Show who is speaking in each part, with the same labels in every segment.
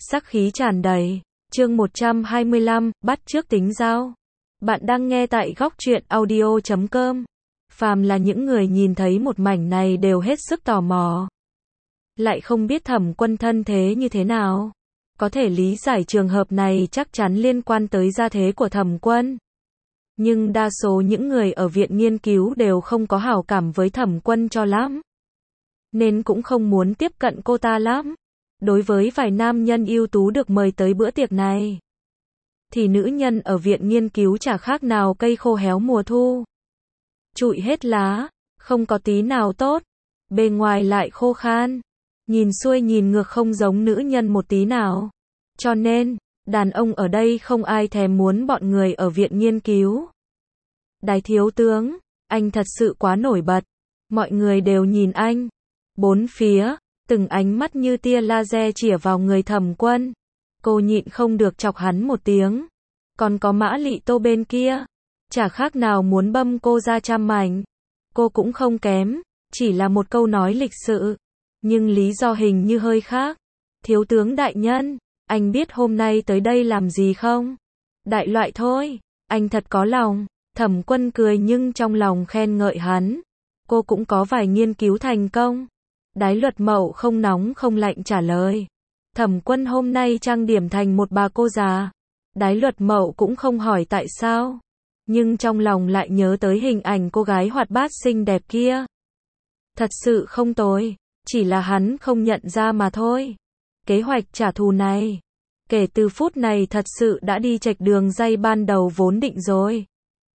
Speaker 1: sắc khí tràn đầy. Chương 125, bắt chước tính giao. Bạn đang nghe tại góc truyện audio.com. Phàm là những người nhìn thấy một mảnh này đều hết sức tò mò. Lại không biết Thẩm Quân thân thế như thế nào. Có thể lý giải trường hợp này chắc chắn liên quan tới gia thế của Thẩm Quân. Nhưng đa số những người ở viện nghiên cứu đều không có hảo cảm với Thẩm Quân cho lắm. Nên cũng không muốn tiếp cận cô ta lắm. Đối với vài nam nhân ưu tú được mời tới bữa tiệc này, thì nữ nhân ở viện nghiên cứu chả khác nào cây khô héo mùa thu. Trụi hết lá, không có tí nào tốt, bề ngoài lại khô khan, nhìn xuôi nhìn ngược không giống nữ nhân một tí nào. Cho nên, đàn ông ở đây không ai thèm muốn bọn người ở viện nghiên cứu. Đái thiếu tướng, anh thật sự quá nổi bật. Mọi người đều nhìn anh. Bốn phía, từng ánh mắt như tia laser chĩa vào người Thẩm Quân. Cô nhịn không được chọc hắn một tiếng. Còn có Mã Lị Tô bên kia, chả khác nào muốn băm cô ra trăm mảnh. Cô cũng không kém, chỉ là một câu nói lịch sự. Nhưng lý do hình như hơi khác. Thiếu tướng đại nhân, anh biết hôm nay tới đây làm gì không? Đại loại thôi, anh thật có lòng. Thẩm Quân cười nhưng trong lòng khen ngợi hắn. Cô cũng có vài nghiên cứu thành công. Đái Luật Mậu không nóng không lạnh trả lời. Thẩm Quân hôm nay trang điểm thành một bà cô già. Đái Luật Mậu cũng không hỏi tại sao. Nhưng trong lòng lại nhớ tới hình ảnh cô gái hoạt bát xinh đẹp kia. Thật sự không tồi, chỉ là hắn không nhận ra mà thôi. Kế hoạch trả thù này, kể từ phút này thật sự đã đi chệch đường ray ban đầu vốn định rồi.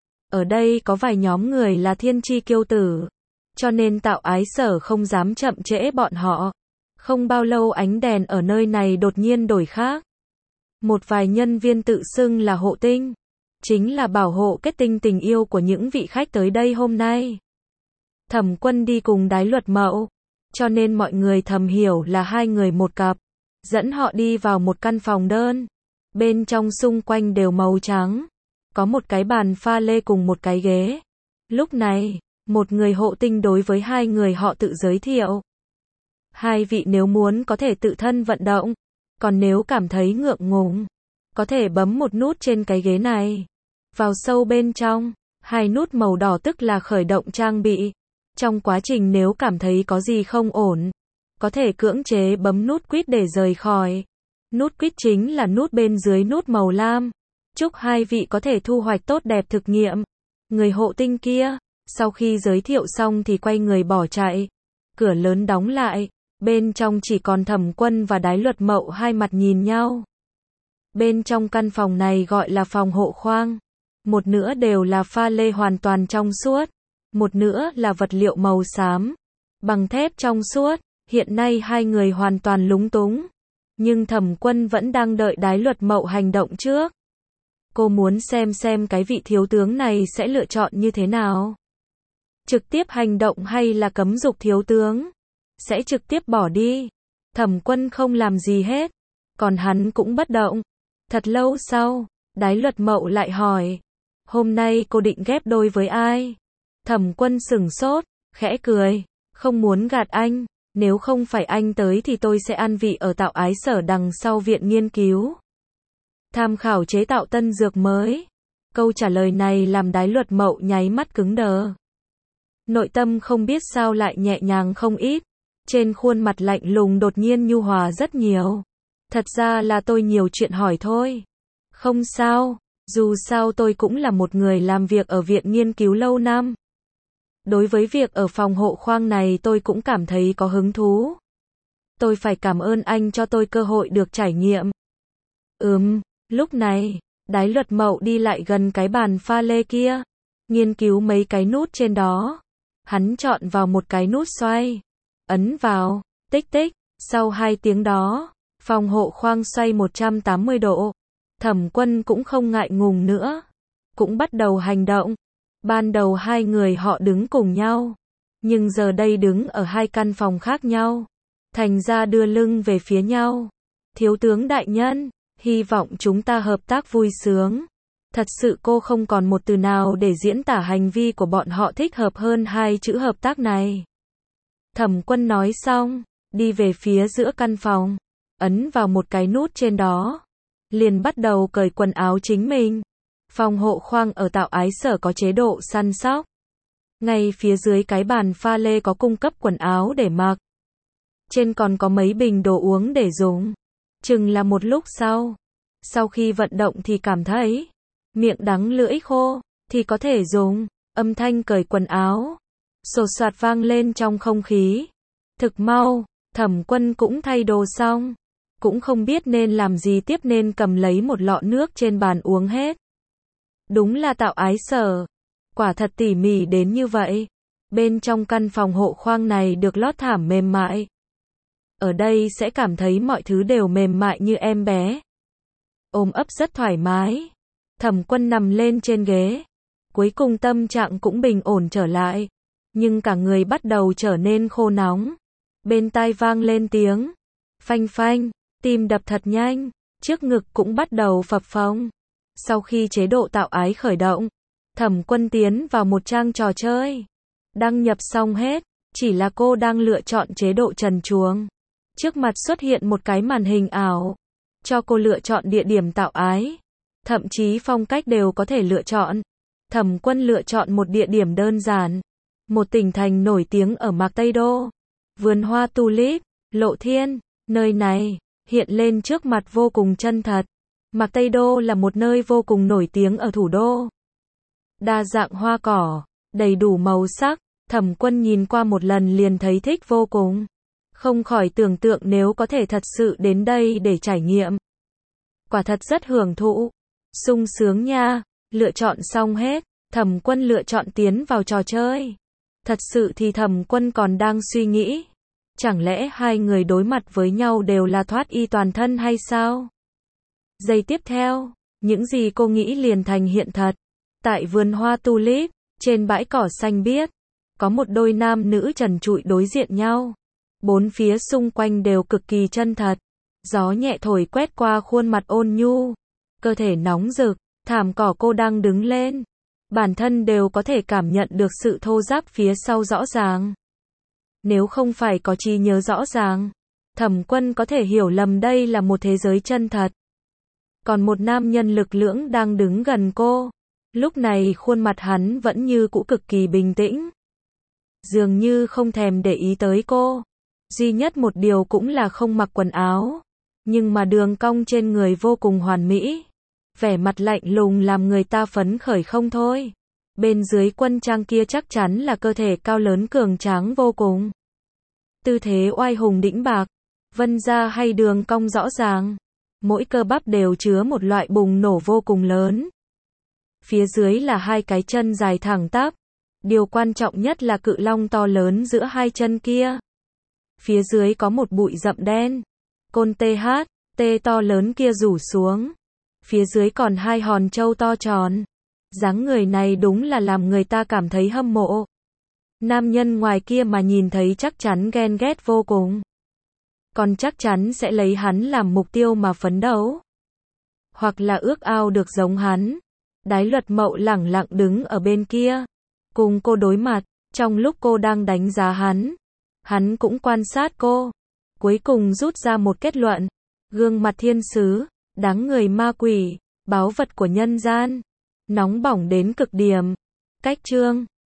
Speaker 1: Ở đây có vài nhóm người là thiên chi kiêu tử, cho nên Tạo Ái Sở không dám chậm trễ bọn họ. Không bao lâu ánh đèn ở nơi này đột nhiên đổi khác. Một vài nhân viên tự xưng là hộ tinh, chính là bảo hộ kết tinh tình yêu của những vị khách tới đây hôm nay. Thẩm Quân đi cùng Đái Luật Mậu, cho nên mọi người thầm hiểu là hai người một cặp. Dẫn họ đi vào một căn phòng đơn. Bên trong xung quanh đều màu trắng. Có một cái bàn pha lê cùng một cái ghế. Lúc này, một người hộ tinh đối với hai người họ tự giới thiệu. Hai vị nếu muốn có thể tự thân vận động. Còn nếu cảm thấy ngượng ngùng, có thể bấm một nút trên cái ghế này. Vào sâu bên trong, hai nút màu đỏ tức là khởi động trang bị. Trong quá trình nếu cảm thấy có gì không ổn, có thể cưỡng chế bấm nút quit để rời khỏi. Nút quit chính là nút bên dưới nút màu lam. Chúc hai vị có thể thu hoạch tốt đẹp thực nghiệm. Người hộ tinh kia, sau khi giới thiệu xong thì quay người bỏ chạy. Cửa lớn đóng lại, bên trong chỉ còn Thẩm Quân và Đái Luật Mậu hai mặt nhìn nhau. Bên trong căn phòng này gọi là phòng hộ khoang. Một nửa đều là pha lê hoàn toàn trong suốt. Một nửa là vật liệu màu xám, bằng thép trong suốt. Hiện nay hai người hoàn toàn lúng túng. Nhưng Thẩm Quân vẫn đang đợi Đái Luật Mậu hành động trước. Cô muốn xem cái vị thiếu tướng này sẽ lựa chọn như thế nào. Trực tiếp hành động hay là cấm dục thiếu tướng. Sẽ trực tiếp bỏ đi. Thẩm Quân không làm gì hết. Còn hắn cũng bất động. Thật lâu sau, Đái Luật Mậu lại hỏi. Hôm nay cô định ghép đôi với ai? Thẩm Quân sửng sốt, khẽ cười. Không muốn gạt anh. Nếu không phải anh tới thì tôi sẽ ăn vị ở Tạo Ái Sở đằng sau viện nghiên cứu. Tham khảo chế tạo tân dược mới. Câu trả lời này làm Đái Luật Mậu nháy mắt cứng đờ. Nội tâm không biết sao lại nhẹ nhàng không ít. Trên khuôn mặt lạnh lùng đột nhiên nhu hòa rất nhiều. Thật ra là tôi nhiều chuyện hỏi thôi. Không sao, dù sao tôi cũng là một người làm việc ở viện nghiên cứu lâu năm. Đối với việc ở phòng hộ khoang này tôi cũng cảm thấy có hứng thú. Tôi phải cảm ơn anh cho tôi cơ hội được trải nghiệm. Lúc này, Đái Luật Mậu đi lại gần cái bàn pha lê kia. Nghiên cứu mấy cái nút trên đó. Hắn chọn vào một cái nút xoay. Ấn vào, tích tích, sau 2 tiếng đó, phòng hộ khoang xoay 180 độ. Thẩm Quân cũng không ngại ngùng nữa. Cũng bắt đầu hành động. Ban đầu hai người họ đứng cùng nhau. Nhưng giờ đây đứng ở hai căn phòng khác nhau. Thành ra đưa lưng về phía nhau. Thiếu tướng đại nhân, hy vọng chúng ta hợp tác vui sướng. Thật sự cô không còn một từ nào để diễn tả hành vi của bọn họ thích hợp hơn hai chữ hợp tác này. Thẩm Quân nói xong, đi về phía giữa căn phòng. ấn vào một cái nút trên đó, liền bắt đầu cởi quần áo chính mình. Phòng hộ khoang ở Tạo Ái Sở có chế độ săn sóc. Ngay phía dưới cái bàn pha lê có cung cấp quần áo để mặc. Trên còn có mấy bình đồ uống để dùng. Chừng là một lúc sau khi vận động thì cảm thấy miệng đắng lưỡi khô, thì có thể dùng. Âm thanh cởi quần áo xột xoạt vang lên trong không khí. Thực mau, Thẩm Quân cũng thay đồ xong, cũng không biết nên làm gì tiếp nên cầm lấy một lọ nước trên bàn uống hết. Đúng là Tạo Ái Sở, quả thật tỉ mỉ đến như vậy. Bên trong căn phòng hộ khoang này được lót thảm mềm mại. Ở đây sẽ cảm thấy mọi thứ đều mềm mại như em bé. Ôm ấp rất thoải mái. Thẩm Quân nằm lên trên ghế. Cuối cùng tâm trạng cũng bình ổn trở lại. Nhưng cả người bắt đầu trở nên khô nóng. Bên tai vang lên tiếng phanh phanh, tim đập thật nhanh, trước ngực cũng bắt đầu phập phồng. Sau khi chế độ tạo ái khởi động, Thẩm Quân tiến vào một trang trò chơi. Đăng nhập xong hết, chỉ là cô đang lựa chọn chế độ trần truồng. Trước mặt xuất hiện một cái màn hình ảo, cho cô lựa chọn địa điểm tạo ái. Thậm chí phong cách đều có thể lựa chọn. Thẩm Quân lựa chọn một địa điểm đơn giản. Một tỉnh thành nổi tiếng ở Mạc Tây Đô. Vườn hoa tulip, Lộ Thiên. Nơi này, hiện lên trước mặt vô cùng chân thật. Mạc Tây Đô là một nơi vô cùng nổi tiếng ở thủ đô. Đa dạng hoa cỏ, đầy đủ màu sắc. Thẩm Quân nhìn qua một lần liền thấy thích vô cùng. Không khỏi tưởng tượng nếu có thể thật sự đến đây để trải nghiệm. Quả thật rất hưởng thụ. Sung sướng nha. Lựa chọn xong hết, Thẩm Quân lựa chọn tiến vào trò chơi. Thật sự thì Thẩm Quân còn đang suy nghĩ. Chẳng lẽ hai người đối mặt với nhau đều là thoát y toàn thân hay sao? Giây tiếp theo, những gì cô nghĩ liền thành hiện thật. Tại vườn hoa tulip, trên bãi cỏ xanh biếc, có một đôi nam nữ trần trụi đối diện nhau. Bốn phía xung quanh đều cực kỳ chân thật. Gió nhẹ thổi quét qua khuôn mặt ôn nhu. Cơ thể nóng rực, thảm cỏ cô đang đứng lên. Bản thân đều có thể cảm nhận được sự thô ráp phía sau rõ ràng. Nếu không phải có trí nhớ rõ ràng, Thẩm Quân có thể hiểu lầm đây là một thế giới chân thật. Còn một nam nhân lực lưỡng đang đứng gần cô. Lúc này khuôn mặt hắn vẫn như cũ cực kỳ bình tĩnh. Dường như không thèm để ý tới cô. Duy nhất một điều cũng là không mặc quần áo. Nhưng mà đường cong trên người vô cùng hoàn mỹ. Vẻ mặt lạnh lùng làm người ta phấn khởi không thôi. Bên dưới quân trang kia chắc chắn là cơ thể cao lớn cường tráng vô cùng. Tư thế oai hùng đĩnh bạc, vân da hay đường cong rõ ràng. Mỗi cơ bắp đều chứa một loại bùng nổ vô cùng lớn. Phía dưới là hai cái chân dài thẳng tắp. Điều quan trọng nhất là cự long to lớn giữa hai chân kia. Phía dưới có một bụi rậm đen. Côn THT to lớn kia rủ xuống. Phía dưới còn hai hòn trâu to tròn. Dáng người này đúng là làm người ta cảm thấy hâm mộ. Nam nhân ngoài kia mà nhìn thấy chắc chắn ghen ghét vô cùng. Còn chắc chắn sẽ lấy hắn làm mục tiêu mà phấn đấu. Hoặc là ước ao được giống hắn. Đái Luật Mậu lẳng lặng đứng ở bên kia. Cùng cô đối mặt. Trong lúc cô đang đánh giá hắn. Hắn cũng quan sát cô. Cuối cùng rút ra một kết luận. Gương mặt thiên sứ. Đáng người ma quỷ. Báu vật của nhân gian. Nóng bỏng đến cực điểm. Cách chương